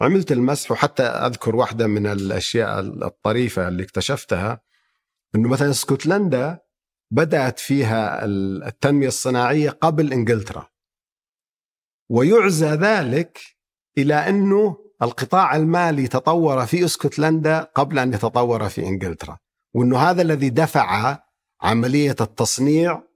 عملت المسح. وحتى أذكر واحدة من الأشياء الطريفة اللي اكتشفتها أنه مثلا اسكتلندا بدأت فيها التنمية الصناعية قبل إنجلترا، ويعزى ذلك إلى أنه القطاع المالي تطور في اسكتلندا قبل أن يتطور في إنجلترا، وأنه هذا الذي دفع عملية التصنيع